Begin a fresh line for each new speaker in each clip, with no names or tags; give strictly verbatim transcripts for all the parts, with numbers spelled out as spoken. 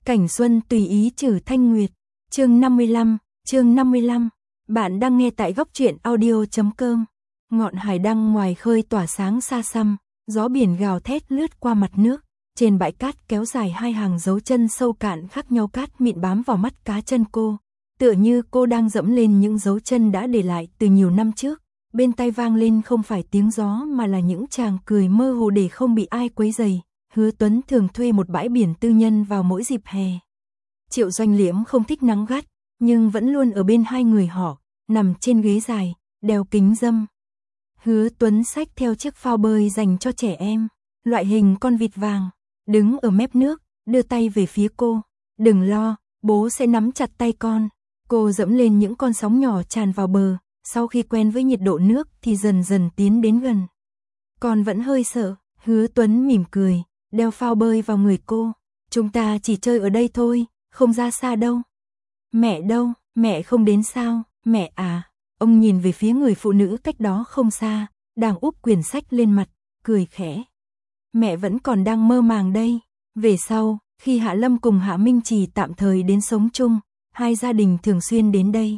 Cảnh xuân tùy ý trừ thanh nguyệt. Chương năm mươi lăm, chương năm mươi lăm. Bạn đang nghe tại góc truyện audio chấm com. Ngọn hải đăng ngoài khơi tỏa sáng xa xăm, gió biển gào thét lướt qua mặt nước, trên bãi cát kéo dài hai hàng dấu chân sâu cạn khác nhau, cát mịn bám vào mắt cá chân cô, tựa như cô đang dẫm lên những dấu chân đã để lại từ nhiều năm trước. Bên tai vang lên không phải tiếng gió mà là những tràng cười mơ hồ để không bị ai quấy rầy. Hứa Tuấn thường thuê một bãi biển tư nhân vào mỗi dịp hè. Triệu Doanh Liễm không thích nắng gắt, nhưng vẫn luôn ở bên hai người họ, nằm trên ghế dài, đeo kính râm. Hứa Tuấn xách theo chiếc phao bơi dành cho trẻ em, loại hình con vịt vàng, đứng ở mép nước, đưa tay về phía cô. Đừng lo, bố sẽ nắm chặt tay con. Cô dẫm lên những con sóng nhỏ tràn vào bờ, sau khi quen với nhiệt độ nước thì dần dần tiến đến gần. Con vẫn hơi sợ, Hứa Tuấn mỉm cười, đeo phao bơi vào người cô. Chúng ta chỉ chơi ở đây thôi, không ra xa đâu. Mẹ đâu, mẹ không đến sao, mẹ à. Ông nhìn về phía người phụ nữ cách đó không xa, đang úp quyển sách lên mặt, cười khẽ. Mẹ vẫn còn đang mơ màng đây. Về sau, khi Hạ Lâm cùng Hạ Minh Trì tạm thời đến sống chung, hai gia đình thường xuyên đến đây.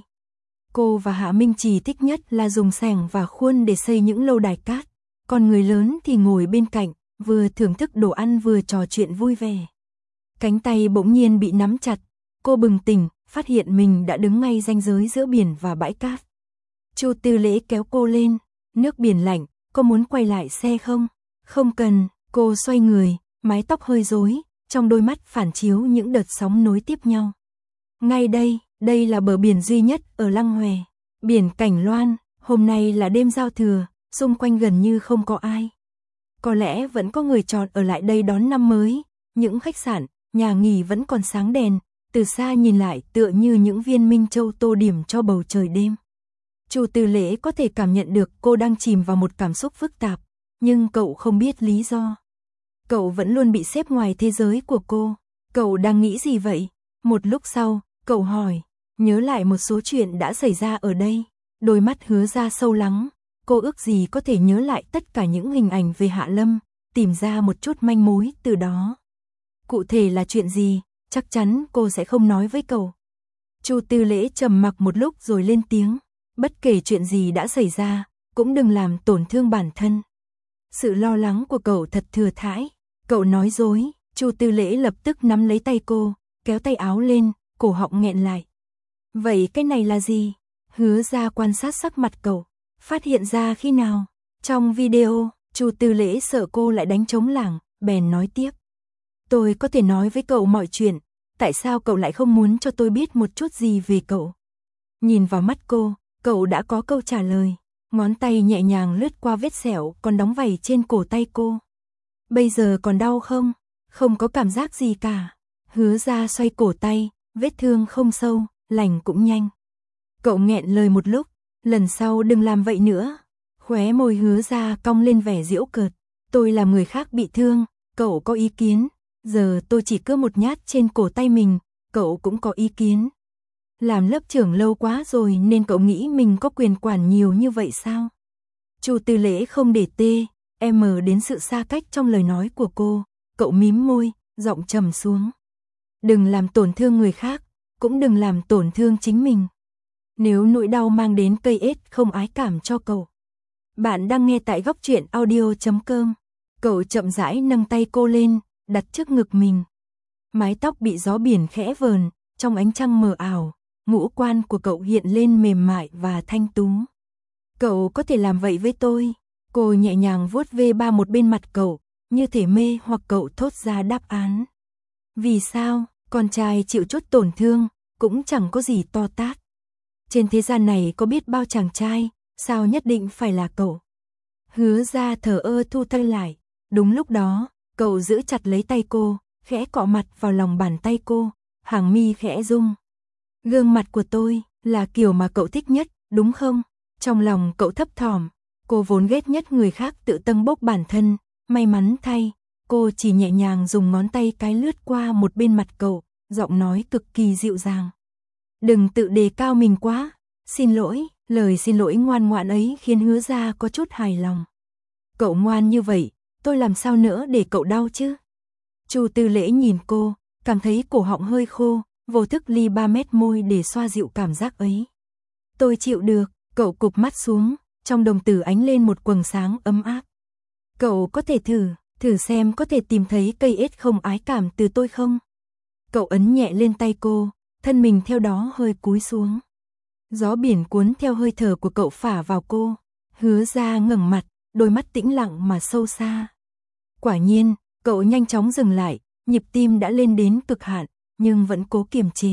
Cô và Hạ Minh Trì thích nhất là dùng xẻng và khuôn để xây những lâu đài cát, còn người lớn thì ngồi bên cạnh, vừa thưởng thức đồ ăn vừa trò chuyện vui vẻ. Cánh tay bỗng nhiên bị nắm chặt, cô bừng tỉnh, phát hiện mình đã đứng ngay ranh giới giữa biển và bãi cát. Chu Tư Lễ kéo cô lên, nước biển lạnh, có muốn quay lại xe không? Không cần, cô xoay người, mái tóc hơi rối, trong đôi mắt phản chiếu những đợt sóng nối tiếp nhau. Ngay đây, đây là bờ biển duy nhất ở Lăng Hòe, biển Cảnh Loan, hôm nay là đêm giao thừa, xung quanh gần như không có ai. Có lẽ vẫn có người chọn ở lại đây đón năm mới, những khách sạn, nhà nghỉ vẫn còn sáng đèn, từ xa nhìn lại tựa như những viên minh châu tô điểm cho bầu trời đêm. Chu Tư Lễ có thể cảm nhận được cô đang chìm vào một cảm xúc phức tạp, nhưng cậu không biết lý do. Cậu vẫn luôn bị xếp ngoài thế giới của cô. Cậu đang nghĩ gì vậy? Một lúc sau, cậu hỏi, nhớ lại một số chuyện đã xảy ra ở đây. Đôi mắt Hứa ra sâu lắng, cô ước gì có thể nhớ lại tất cả những hình ảnh về Hạ Lâm, tìm ra một chút manh mối từ đó. Cụ thể là chuyện gì, chắc chắn cô sẽ không nói với cậu. Chu Tư Lễ trầm mặc một lúc rồi lên tiếng, bất kể chuyện gì đã xảy ra, cũng đừng làm tổn thương bản thân. Sự lo lắng của cậu thật thừa thãi. Cậu nói dối. Chu Tư Lễ lập tức nắm lấy tay cô, kéo tay áo lên, cổ họng nghẹn lại. Vậy cái này là gì? Hứa ra quan sát sắc mặt cậu, phát hiện ra khi nào? Trong video. Chu Tư Lễ sợ cô lại đánh trống lảng, bèn nói tiếp. Tôi có thể nói với cậu mọi chuyện, tại sao cậu lại không muốn cho tôi biết một chút gì về cậu? Nhìn vào mắt cô, cậu đã có câu trả lời. Ngón tay nhẹ nhàng lướt qua vết sẹo còn đóng vảy trên cổ tay cô. Bây giờ còn đau không? Không có cảm giác gì cả. Hứa ra xoay cổ tay, vết thương không sâu, lành cũng nhanh. Cậu nghẹn lời một lúc, lần sau đừng làm vậy nữa. Khóe môi Hứa ra cong lên vẻ giễu cợt. Tôi làm người khác bị thương, cậu có ý kiến? Giờ tôi chỉ cưa một nhát trên cổ tay mình, cậu cũng có ý kiến? Làm lớp trưởng lâu quá rồi nên cậu nghĩ mình có quyền quản nhiều như vậy sao? Chu Tư Lễ không để tê, em mờ đến sự xa cách trong lời nói của cô, cậu mím môi, giọng trầm xuống. Đừng làm tổn thương người khác, cũng đừng làm tổn thương chính mình. Nếu nỗi đau mang đến cây ết không ái cảm cho cậu. Bạn đang nghe tại góc truyện audio chấm com. Cậu chậm rãi nâng tay cô lên, đặt trước ngực mình. Mái tóc bị gió biển khẽ vờn, trong ánh trăng mờ ảo. Ngũ quan của cậu hiện lên mềm mại và thanh tú. Cậu có thể làm vậy với tôi. Cô nhẹ nhàng vuốt ve ba một bên mặt cậu, như thể mê hoặc cậu thốt ra đáp án. Vì sao, con trai chịu chút tổn thương, cũng chẳng có gì to tát. Trên thế gian này có biết bao chàng trai, sao nhất định phải là cậu? Hứa ra thở ơ thu tay lại. Đúng lúc đó, cậu giữ chặt lấy tay cô, khẽ cọ mặt vào lòng bàn tay cô, hàng mi khẽ rung. Gương mặt của tôi là kiểu mà cậu thích nhất, đúng không? Trong lòng cậu thấp thỏm, cô vốn ghét nhất người khác tự tâng bốc bản thân, may mắn thay, cô chỉ nhẹ nhàng dùng ngón tay cái lướt qua một bên mặt cậu, giọng nói cực kỳ dịu dàng. Đừng tự đề cao mình quá, xin lỗi, lời xin lỗi ngoan ngoãn ấy khiến Hứa ra có chút hài lòng. Cậu ngoan như vậy, tôi làm sao nữa để cậu đau chứ? Chu Tư Lễ nhìn cô, cảm thấy cổ họng hơi khô, vô thức ly ba mét môi để xoa dịu cảm giác ấy. Tôi chịu được, cậu cụp mắt xuống, trong đồng tử ánh lên một quầng sáng ấm áp. Cậu có thể thử, thử xem có thể tìm thấy cây ết không ái cảm từ tôi không? Cậu ấn nhẹ lên tay cô, thân mình theo đó hơi cúi xuống. Gió biển cuốn theo hơi thở của cậu phả vào cô, Hứa Ra ngẩng mặt, đôi mắt tĩnh lặng mà sâu xa. Quả nhiên, cậu nhanh chóng dừng lại, nhịp tim đã lên đến cực hạn, nhưng vẫn cố kiềm chế.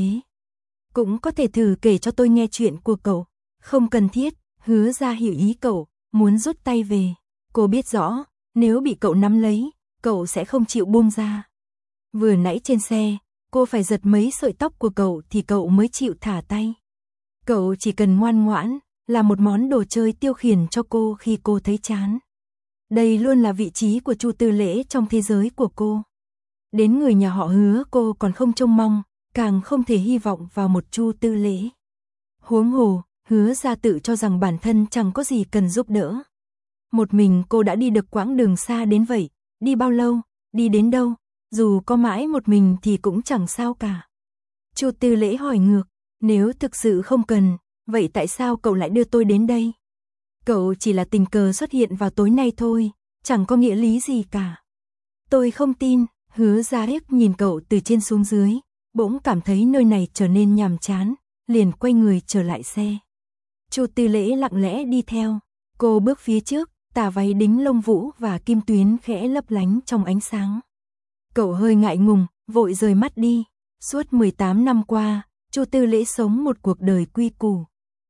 Cũng có thể thử kể cho tôi nghe chuyện của cậu. Không cần thiết, Hứa Ra hiểu ý cậu, muốn rút tay về. Cô biết rõ, nếu bị cậu nắm lấy, cậu sẽ không chịu buông ra. Vừa nãy trên xe, cô phải giật mấy sợi tóc của cậu thì cậu mới chịu thả tay. Cậu chỉ cần ngoan ngoãn, là một món đồ chơi tiêu khiển cho cô khi cô thấy chán. Đây luôn là vị trí của Chu Tư Lễ trong thế giới của cô. Đến người nhà họ Hứa cô còn không trông mong, càng không thể hy vọng vào một Chu Tư Lễ. Huống hồ, Hứa Ra tự cho rằng bản thân chẳng có gì cần giúp đỡ. Một mình cô đã đi được quãng đường xa đến vậy, đi bao lâu, đi đến đâu, dù có mãi một mình thì cũng chẳng sao cả. Chu Tư Lễ hỏi ngược, nếu thực sự không cần, vậy tại sao cậu lại đưa tôi đến đây? Cậu chỉ là tình cờ xuất hiện vào tối nay thôi, chẳng có nghĩa lý gì cả. Tôi không tin, Hứa Ra liếc nhìn cậu từ trên xuống dưới, bỗng cảm thấy nơi này trở nên nhàm chán, liền quay người trở lại xe. Chu Tư Lễ lặng lẽ đi theo, cô bước phía trước, tà váy đính lông vũ và kim tuyến khẽ lấp lánh trong ánh sáng. Cậu hơi ngại ngùng, vội rời mắt đi. Suốt mười tám năm qua, Chu Tư Lễ sống một cuộc đời quy củ.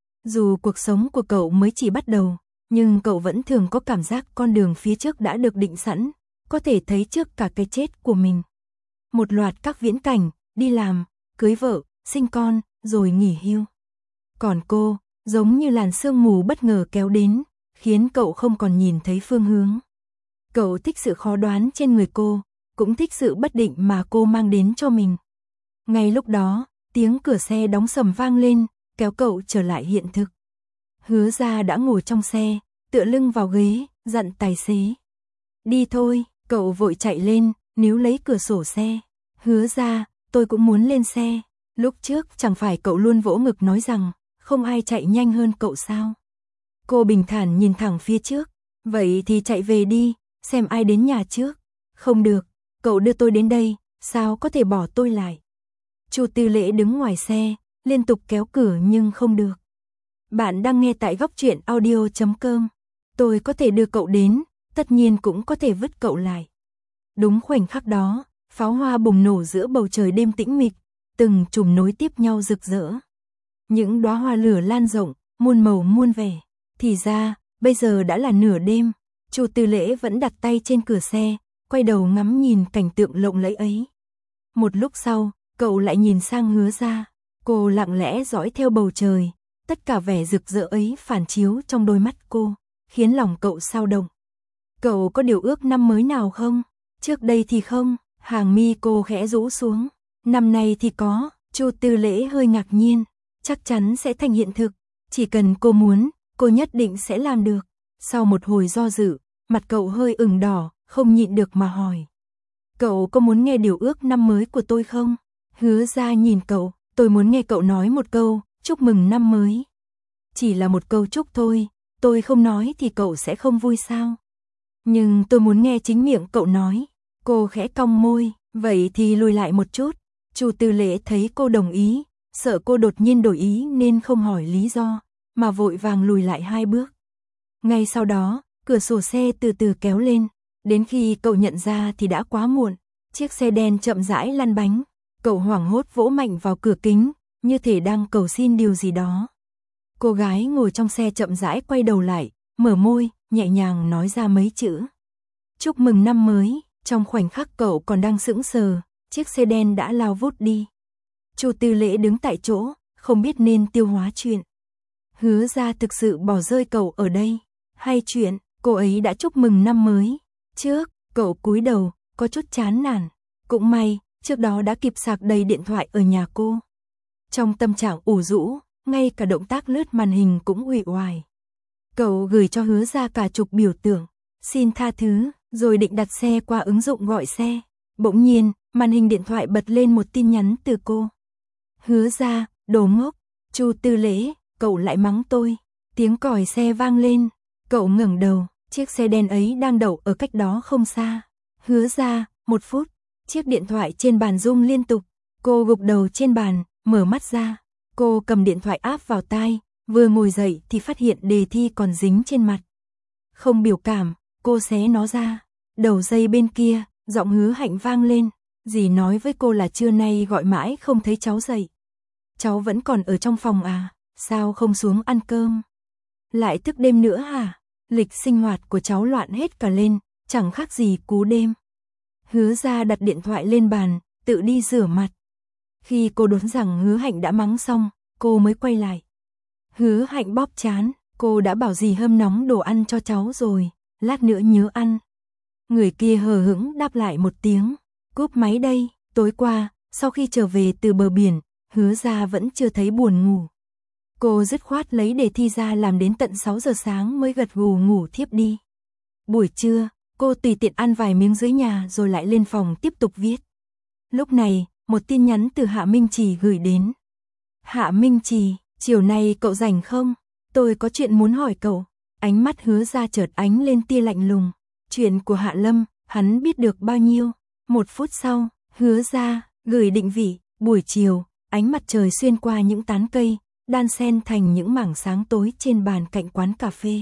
Dù cuộc sống của cậu mới chỉ bắt đầu, nhưng cậu vẫn thường có cảm giác con đường phía trước đã được định sẵn, có thể thấy trước cả cái chết của mình. Một loạt các viễn cảnh, đi làm, cưới vợ, sinh con, rồi nghỉ hưu. Còn cô, giống như làn sương mù bất ngờ kéo đến, khiến cậu không còn nhìn thấy phương hướng. Cậu thích sự khó đoán trên người cô, cũng thích sự bất định mà cô mang đến cho mình. Ngay lúc đó, tiếng cửa xe đóng sầm vang lên, kéo cậu trở lại hiện thực. Hứa Ra đã ngồi trong xe, tựa lưng vào ghế, dặn tài xế. Đi thôi, cậu vội chạy lên, níu lấy cửa sổ xe. Hứa Ra, tôi cũng muốn lên xe. Lúc trước chẳng phải cậu luôn vỗ ngực nói rằng, không ai chạy nhanh hơn cậu sao? Cô bình thản nhìn thẳng phía trước. Vậy thì chạy về đi, xem ai đến nhà trước. Không được, cậu đưa tôi đến đây, sao có thể bỏ tôi lại? Chu Tư Lễ đứng ngoài xe, liên tục kéo cửa nhưng không được. Bạn đang nghe tại góc truyện audio chấm com. Tôi có thể đưa cậu đến, tất nhiên cũng có thể vứt cậu lại. Đúng khoảnh khắc đó, pháo hoa bùng nổ giữa bầu trời đêm tĩnh mịch, từng chùm nối tiếp nhau rực rỡ. Những đóa hoa lửa lan rộng, muôn màu muôn vẻ. Thì ra, bây giờ đã là nửa đêm, Chu Tư Lễ vẫn đặt tay trên cửa xe, quay đầu ngắm nhìn cảnh tượng lộng lẫy ấy. Một lúc sau, cậu lại nhìn sang Hứa Ra, cô lặng lẽ dõi theo bầu trời, tất cả vẻ rực rỡ ấy phản chiếu trong đôi mắt cô, khiến lòng cậu xao động. Cậu có điều ước năm mới nào không? Trước đây thì không, hàng mi cô khẽ rũ xuống. Năm nay thì có, Chu Tư Lễ hơi ngạc nhiên, chắc chắn sẽ thành hiện thực, chỉ cần cô muốn, cô nhất định sẽ làm được. Sau một hồi do dự, mặt cậu hơi ửng đỏ, không nhịn được mà hỏi. Cậu có muốn nghe điều ước năm mới của tôi không? Hứa Ra nhìn cậu, tôi muốn nghe cậu nói một câu, chúc mừng năm mới. Chỉ là một câu chúc thôi, tôi không nói thì cậu sẽ không vui sao? Nhưng tôi muốn nghe chính miệng cậu nói. Cô khẽ cong môi, vậy thì lùi lại một chút. Chu Tư Lễ thấy cô đồng ý, sợ cô đột nhiên đổi ý nên không hỏi lý do, mà vội vàng lùi lại hai bước. Ngay sau đó, cửa sổ xe từ từ kéo lên, đến khi cậu nhận ra thì đã quá muộn. Chiếc xe đen chậm rãi lăn bánh, cậu hoảng hốt vỗ mạnh vào cửa kính, như thể đang cầu xin điều gì đó. Cô gái ngồi trong xe chậm rãi quay đầu lại, mở môi, nhẹ nhàng nói ra mấy chữ. Chúc mừng năm mới. Trong khoảnh khắc cậu còn đang sững sờ, chiếc xe đen đã lao vút đi. Chu Tư Lễ đứng tại chỗ, không biết nên tiêu hóa chuyện. Hứa Ra thực sự bỏ rơi cậu ở đây, hay chuyện cô ấy đã chúc mừng năm mới. Trước, cậu cúi đầu, có chút chán nản. Cũng may, trước đó đã kịp sạc đầy điện thoại ở nhà cô. Trong tâm trạng ủ rũ, ngay cả động tác lướt màn hình cũng uể oải. Cậu gửi cho Hứa Ra cả chục biểu tượng, xin tha thứ, rồi định đặt xe qua ứng dụng gọi xe. Bỗng nhiên, Màn hình điện thoại bật lên một tin nhắn từ cô. Hứa Gia, đồ ngốc, Chu Tư Lễ, cậu lại mắng tôi. Tiếng còi xe vang lên, cậu ngẩng đầu, chiếc xe đen ấy đang đậu ở cách đó không xa. Hứa Gia, một phút, chiếc điện thoại trên bàn rung liên tục, cô gục đầu trên bàn, mở mắt ra. Cô cầm điện thoại áp vào tai, vừa ngồi dậy thì phát hiện đề thi còn dính trên mặt. Không biểu cảm, cô xé nó ra. Đầu dây bên kia, giọng Hứa Hạnh vang lên. Dì nói với cô là trưa nay gọi mãi không thấy cháu dậy. Cháu vẫn còn ở trong phòng à, sao không xuống ăn cơm? Lại thức đêm nữa hả? Lịch sinh hoạt của cháu loạn hết cả lên, chẳng khác gì cú đêm. Hứa Gia đặt điện thoại lên bàn, tự đi rửa mặt. Khi cô đoán rằng Hứa Hạnh đã mắng xong, cô mới quay lại. Hứa Hạnh bóp trán, cô đã bảo dì hâm nóng đồ ăn cho cháu rồi, lát nữa nhớ ăn. Người kia hờ hững đáp lại một tiếng, cúp máy đây. Tối qua, sau khi trở về từ bờ biển, Hứa Gia vẫn chưa thấy buồn ngủ. Cô dứt khoát lấy đề thi ra làm đến tận sáu giờ sáng mới gật gù ngủ thiếp đi. Buổi trưa, cô tùy tiện ăn vài miếng dưới nhà rồi lại lên phòng tiếp tục viết. Lúc này, một tin nhắn từ Hạ Minh Trì gửi đến. Hạ Minh Trì, chiều nay cậu rảnh không? Tôi có chuyện muốn hỏi cậu. Ánh mắt Hứa Gia chợt ánh lên tia lạnh lùng. Chuyện của Hạ Lâm, hắn biết được bao nhiêu? Một phút sau, Hứa Gia gửi định vị. Buổi chiều, ánh mặt trời xuyên qua những tán cây, đan xen thành những mảng sáng tối trên bàn cạnh quán cà phê.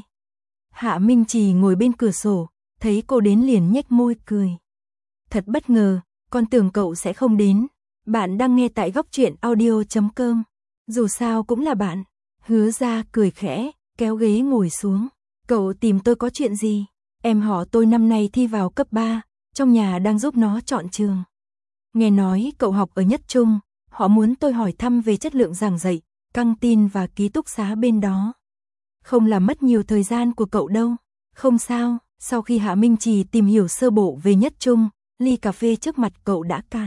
Hạ Minh Trì ngồi bên cửa sổ, thấy cô đến liền nhếch môi cười. Thật bất ngờ, con tưởng cậu sẽ không đến. Bạn đang nghe tại góc truyện audio chấm com. Dù sao cũng là bạn. Hứa Gia cười khẽ, kéo ghế ngồi xuống. Cậu tìm tôi có chuyện gì? Em họ tôi năm nay thi vào cấp ba, trong nhà đang giúp nó chọn trường. Nghe nói cậu học ở Nhất Trung, họ muốn tôi hỏi thăm về chất lượng giảng dạy, căng tin và ký túc xá bên đó. Không làm mất nhiều thời gian của cậu đâu. Không sao, sau khi Hạ Minh Trì tìm hiểu sơ bộ về Nhất Trung, ly cà phê trước mặt cậu đã cạn.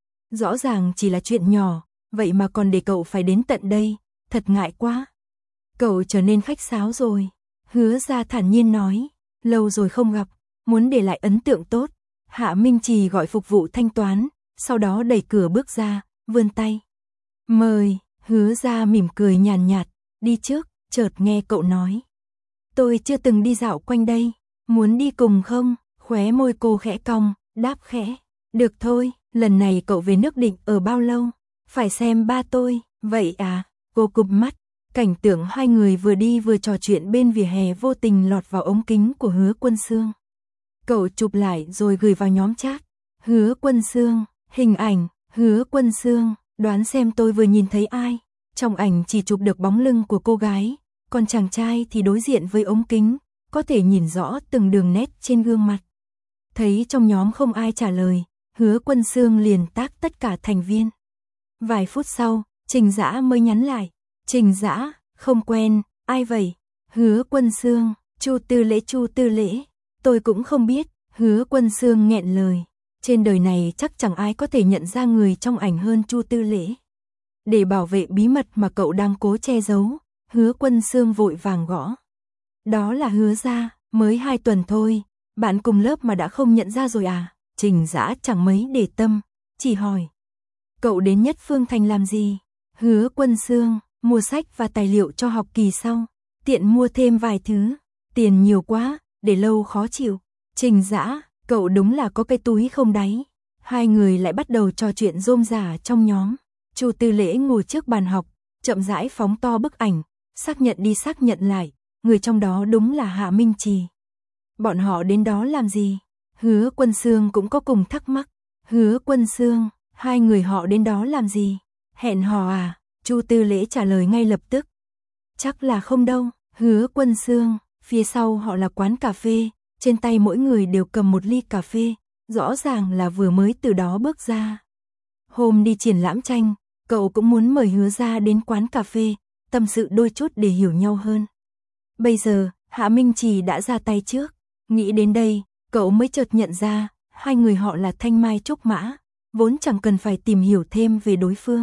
Rõ ràng chỉ là chuyện nhỏ, vậy mà còn để cậu phải đến tận đây, thật ngại quá. Cậu trở nên khách sáo rồi. Hứa Gia thản nhiên nói, lâu rồi không gặp, muốn để lại ấn tượng tốt. Hạ Minh Trì gọi phục vụ thanh toán, sau đó đẩy cửa bước ra, vươn tay. Mời. Hứa Gia mỉm cười nhàn nhạt, đi trước, chợt nghe cậu nói. Tôi chưa từng đi dạo quanh đây, muốn đi cùng không? Khóe môi cô khẽ cong, đáp khẽ. Được thôi, lần này cậu về nước định ở bao lâu? Phải xem ba tôi, vậy à? Cô cụp mắt, cảnh tượng hai người vừa đi vừa trò chuyện bên vỉa hè vô tình lọt vào ống kính của Hứa Quân Xương. Cậu chụp lại rồi gửi vào nhóm chat. Hứa Quân Xương, hình ảnh, Hứa Quân Xương, đoán xem tôi vừa nhìn thấy ai. Trong ảnh chỉ chụp được bóng lưng của cô gái, còn chàng trai thì đối diện với ống kính, có thể nhìn rõ từng đường nét trên gương mặt. Thấy trong nhóm không ai trả lời, Hứa Quân Xương liền tag tất cả thành viên. Vài phút sau, Trình Dã mới nhắn lại. Trình Dã, không quen, ai vậy? Hứa Quân Xương, Chu Tư Lễ Chu Tư Lễ. Tôi cũng không biết. Hứa Quân Xương nghẹn lời. Trên đời này chắc chẳng ai có thể nhận ra người trong ảnh hơn Chu Tư Lễ. Để bảo vệ bí mật mà cậu đang cố che giấu, Hứa Quân Xương vội vàng gõ. Đó là Hứa Gia, mới hai tuần thôi, bạn cùng lớp mà đã không nhận ra rồi à? Trình Dã chẳng mấy để tâm, chỉ hỏi. Cậu đến Nhất Phương Thành làm gì? Hứa Quân Xương, mua sách và tài liệu cho học kỳ sau, tiện mua thêm vài thứ, tiền nhiều quá, để lâu khó chịu. Trình Dã, cậu đúng là có cái túi không đáy. Hai người lại bắt đầu trò chuyện rôm rả trong nhóm. Chu Tư Lễ ngồi trước bàn học, chậm rãi phóng to bức ảnh, xác nhận đi xác nhận lại, người trong đó đúng là Hạ Minh Trì. Bọn họ đến đó làm gì? Hứa Quân Xương cũng có cùng thắc mắc. Hứa Quân Xương, hai người họ đến đó làm gì? Hẹn hò à? Chu Tư Lễ trả lời ngay lập tức. Chắc là không đâu. Hứa Quân Xương, phía sau họ là quán cà phê, trên tay mỗi người đều cầm một ly cà phê, rõ ràng là vừa mới từ đó bước ra. Hôm đi triển lãm tranh, cậu cũng muốn mời Hứa Gia đến quán cà phê, tâm sự đôi chút để hiểu nhau hơn. Bây giờ, Hạ Minh Trì đã ra tay trước. Nghĩ đến đây, cậu mới chợt nhận ra, hai người họ là Thanh Mai Trúc Mã, vốn chẳng cần phải tìm hiểu thêm về đối phương.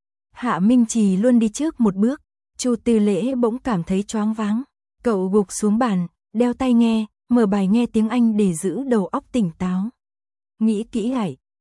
Hạ Minh Trì luôn đi trước một bước, Chu Tư Lễ bỗng cảm thấy choáng váng. Cậu gục xuống bàn, đeo tai nghe, mở bài nghe tiếng Anh để giữ đầu óc tỉnh táo. Nghĩ kỹ lại,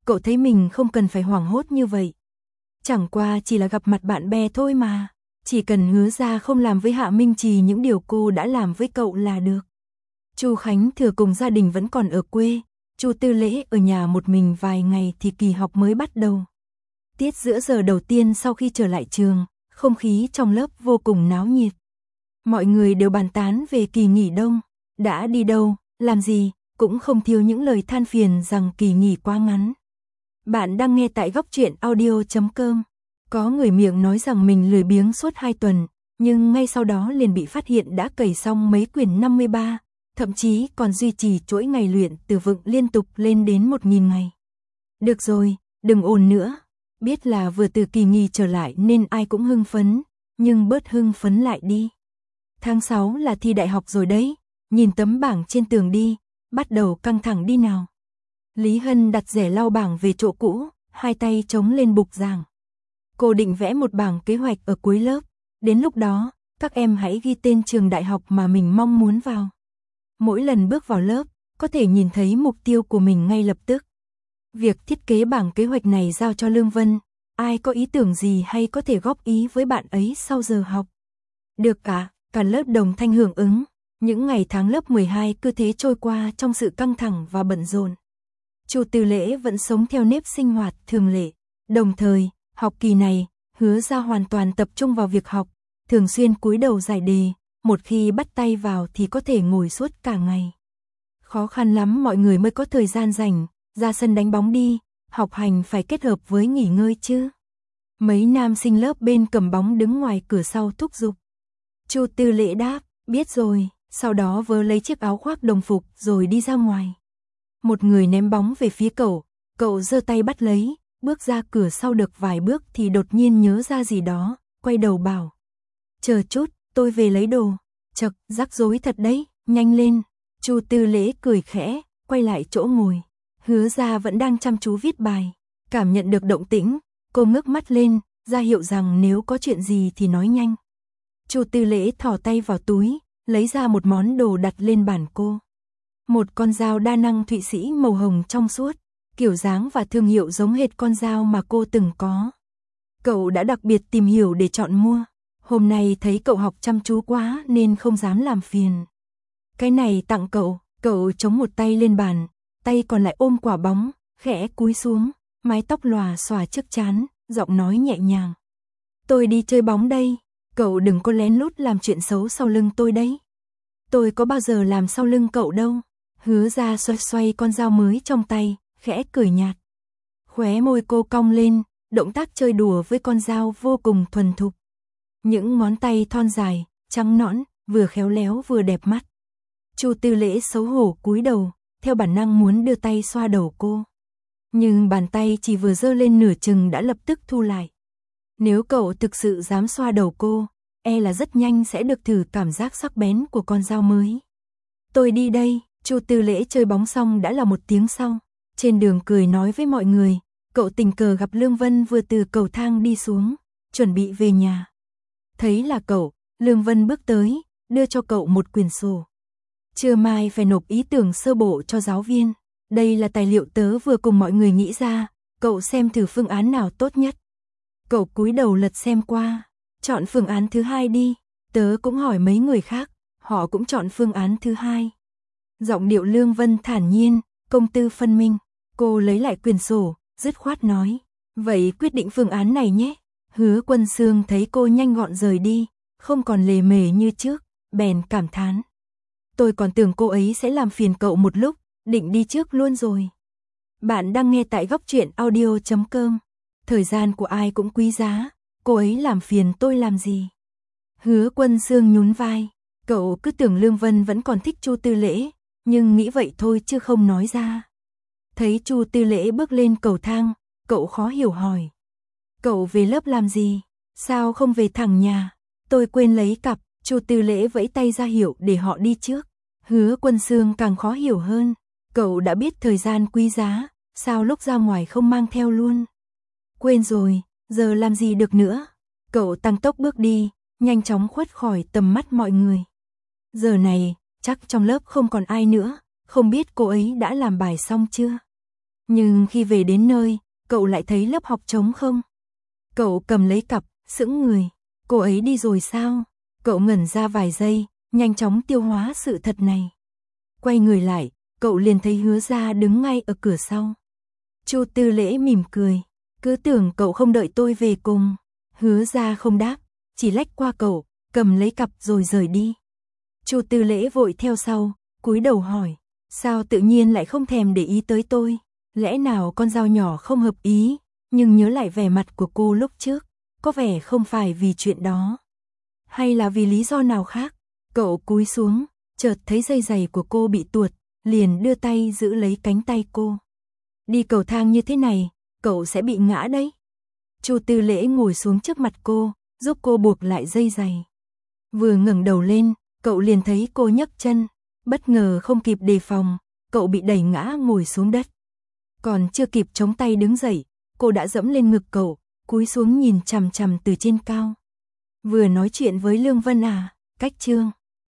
cậu thấy mình không cần phải hoảng hốt như vậy. Chẳng qua chỉ là gặp mặt bạn bè thôi mà, chỉ cần hứa ra không làm với Hạ Minh Trì những điều cô đã làm với cậu là được. Chu Khánh Thừa cùng gia đình vẫn còn ở quê, Chu Tư Lễ ở nhà một mình vài ngày thì kỳ học mới bắt đầu. Tiết giữa giờ đầu tiên sau khi trở lại trường, không khí trong lớp vô cùng náo nhiệt. Mọi người đều bàn tán về kỳ nghỉ đông, đã đi đâu, làm gì, cũng không thiếu những lời than phiền rằng kỳ nghỉ quá ngắn. Bạn đang nghe tại góc truyện audio chấm com. Có người miệng nói rằng mình lười biếng suốt hai tuần, nhưng ngay sau đó liền bị phát hiện đã cày xong mấy quyển năm mươi ba, thậm chí còn duy trì chuỗi ngày luyện từ vựng liên tục lên đến một nghìn ngày. Được rồi, đừng ồn nữa. Biết là vừa từ kỳ nghỉ trở lại nên ai cũng hưng phấn, nhưng bớt hưng phấn lại đi. Tháng sáu là thi đại học rồi đấy, nhìn tấm bảng trên tường đi, bắt đầu căng thẳng đi nào. Lý Hân đặt rẻ lau bảng về chỗ cũ, hai tay chống lên bục giảng. Cô định vẽ một bảng kế hoạch ở cuối lớp, đến lúc đó, các em hãy ghi tên trường đại học mà mình mong muốn vào. Mỗi lần bước vào lớp, có thể nhìn thấy mục tiêu của mình ngay lập tức. Việc thiết kế bảng kế hoạch này giao cho Lương Vân, ai có ý tưởng gì hay có thể góp ý với bạn ấy sau giờ học. Được cả, cả lớp đồng thanh hưởng ứng, những ngày tháng lớp mười hai cứ thế trôi qua trong sự căng thẳng và bận rộn. Chu Tư Lễ vẫn sống theo nếp sinh hoạt thường lệ, đồng thời, học kỳ này, hứa ra hoàn toàn tập trung vào việc học, thường xuyên cúi đầu giải đề, một khi bắt tay vào thì có thể ngồi suốt cả ngày. Khó khăn lắm mọi người mới có thời gian rảnh, ra sân đánh bóng đi, học hành phải kết hợp với nghỉ ngơi chứ. Mấy nam sinh lớp bên cầm bóng đứng ngoài cửa sau thúc giục. Chu Tư Lễ đáp, biết rồi, sau đó vớ lấy chiếc áo khoác đồng phục rồi đi ra ngoài. Một người ném bóng về phía cậu, cậu giơ tay bắt lấy, bước ra cửa sau được vài bước thì đột nhiên nhớ ra gì đó, quay đầu bảo. Chờ chút, tôi về lấy đồ. Chật, rắc rối thật đấy, nhanh lên. Chu Tư Lễ cười khẽ, quay lại chỗ ngồi. Hứa ra vẫn đang chăm chú viết bài. Cảm nhận được động tĩnh, cô ngước mắt lên, ra hiệu rằng nếu có chuyện gì thì nói nhanh. Chu Tư Lễ thò tay vào túi, lấy ra một món đồ đặt lên bàn cô. Một con dao đa năng Thụy Sĩ màu hồng trong suốt, kiểu dáng và thương hiệu giống hệt con dao mà cô từng có. Cậu đã đặc biệt tìm hiểu để chọn mua. Hôm nay thấy cậu học chăm chú quá nên không dám làm phiền. Cái này tặng cậu, cậu chống một tay lên bàn, tay còn lại ôm quả bóng, khẽ cúi xuống, mái tóc lòa xòa trước trán, giọng nói nhẹ nhàng. Tôi đi chơi bóng đây, cậu đừng có lén lút làm chuyện xấu sau lưng tôi đấy. Tôi có bao giờ làm sau lưng cậu đâu. Hứa ra xoay xoay con dao mới trong tay, khẽ cười nhạt. Khóe môi cô cong lên, động tác chơi đùa với con dao vô cùng thuần thục. Những ngón tay thon dài, trắng nõn, vừa khéo léo vừa đẹp mắt. Chu Tư Lễ xấu hổ cúi đầu, theo bản năng muốn đưa tay xoa đầu cô. Nhưng bàn tay chỉ vừa giơ lên nửa chừng đã lập tức thu lại. Nếu cậu thực sự dám xoa đầu cô, e là rất nhanh sẽ được thử cảm giác sắc bén của con dao mới. Tôi đi đây. Chu Tư Lễ chơi bóng xong đã là một tiếng sau. Trên đường cười nói với mọi người, cậu tình cờ gặp Lương Vân vừa từ cầu thang đi xuống, chuẩn bị về nhà. Thấy là cậu, Lương Vân bước tới, đưa cho cậu một quyển sổ. Trưa mai phải nộp ý tưởng sơ bộ cho giáo viên. Đây là tài liệu tớ vừa cùng mọi người nghĩ ra, cậu xem thử phương án nào tốt nhất. Cậu cúi đầu lật xem qua, chọn phương án thứ hai đi. Tớ cũng hỏi mấy người khác, họ cũng chọn phương án thứ hai. Giọng điệu Lương Vân thản nhiên, công tư phân minh. Cô lấy lại quyển sổ, dứt khoát nói. Vậy quyết định phương án này nhé. Hứa Quân Sương thấy cô nhanh gọn rời đi, không còn lề mề như trước, bèn cảm thán. Tôi còn tưởng cô ấy sẽ làm phiền cậu một lúc, định đi trước luôn rồi. Bạn đang nghe tại góc truyện audio chấm com. Thời gian của ai cũng quý giá, cô ấy làm phiền tôi làm gì? Hứa Quân Sương nhún vai, cậu cứ tưởng Lương Vân vẫn còn thích Chu Tư Lễ, nhưng nghĩ vậy thôi chứ không nói ra. Thấy Chu Tư Lễ bước lên cầu thang, cậu khó hiểu hỏi. Cậu về lớp làm gì? Sao không về thẳng nhà? Tôi quên lấy cặp. Chu Tư Lễ vẫy tay ra hiệu để họ đi trước. Hứa Quân Sương càng khó hiểu hơn. Cậu đã biết thời gian quý giá, sao lúc ra ngoài không mang theo luôn? Quên rồi, giờ làm gì được nữa? Cậu tăng tốc bước đi, nhanh chóng khuất khỏi tầm mắt mọi người. Giờ này, chắc trong lớp không còn ai nữa, không biết cô ấy đã làm bài xong chưa? Nhưng khi về đến nơi, cậu lại thấy lớp học trống không. Cậu cầm lấy cặp, sững người. Cô ấy đi rồi sao? Cậu ngẩn ra vài giây, nhanh chóng tiêu hóa sự thật này. Quay người lại, cậu liền thấy Hứa Gia đứng ngay ở cửa sau. Chu Tư Lễ mỉm cười, cứ tưởng cậu không đợi tôi về cùng. Hứa Gia không đáp, chỉ lách qua cậu, cầm lấy cặp rồi rời đi. Chu Tư Lễ vội theo sau, cúi đầu hỏi, sao tự nhiên lại không thèm để ý tới tôi? Lẽ nào con dao nhỏ không hợp ý? Nhưng nhớ lại vẻ mặt của cô lúc trước, có vẻ không phải vì chuyện đó. Hay là vì lý do nào khác? Cậu cúi xuống, chợt thấy dây giày của cô bị tuột, liền đưa tay giữ lấy cánh tay cô. Đi cầu thang như thế này, cậu sẽ bị ngã đấy. Chu Tư Lễ ngồi xuống trước mặt cô, giúp cô buộc lại dây giày. Vừa ngẩng đầu lên, cậu liền thấy cô nhấc chân, bất ngờ không kịp đề phòng, cậu bị đẩy ngã ngồi xuống đất. Còn chưa kịp chống tay đứng dậy, cô đã dẫm lên ngực cậu, cúi xuống nhìn chằm chằm từ trên cao. Vừa nói chuyện với Lương Vân à, cách chương.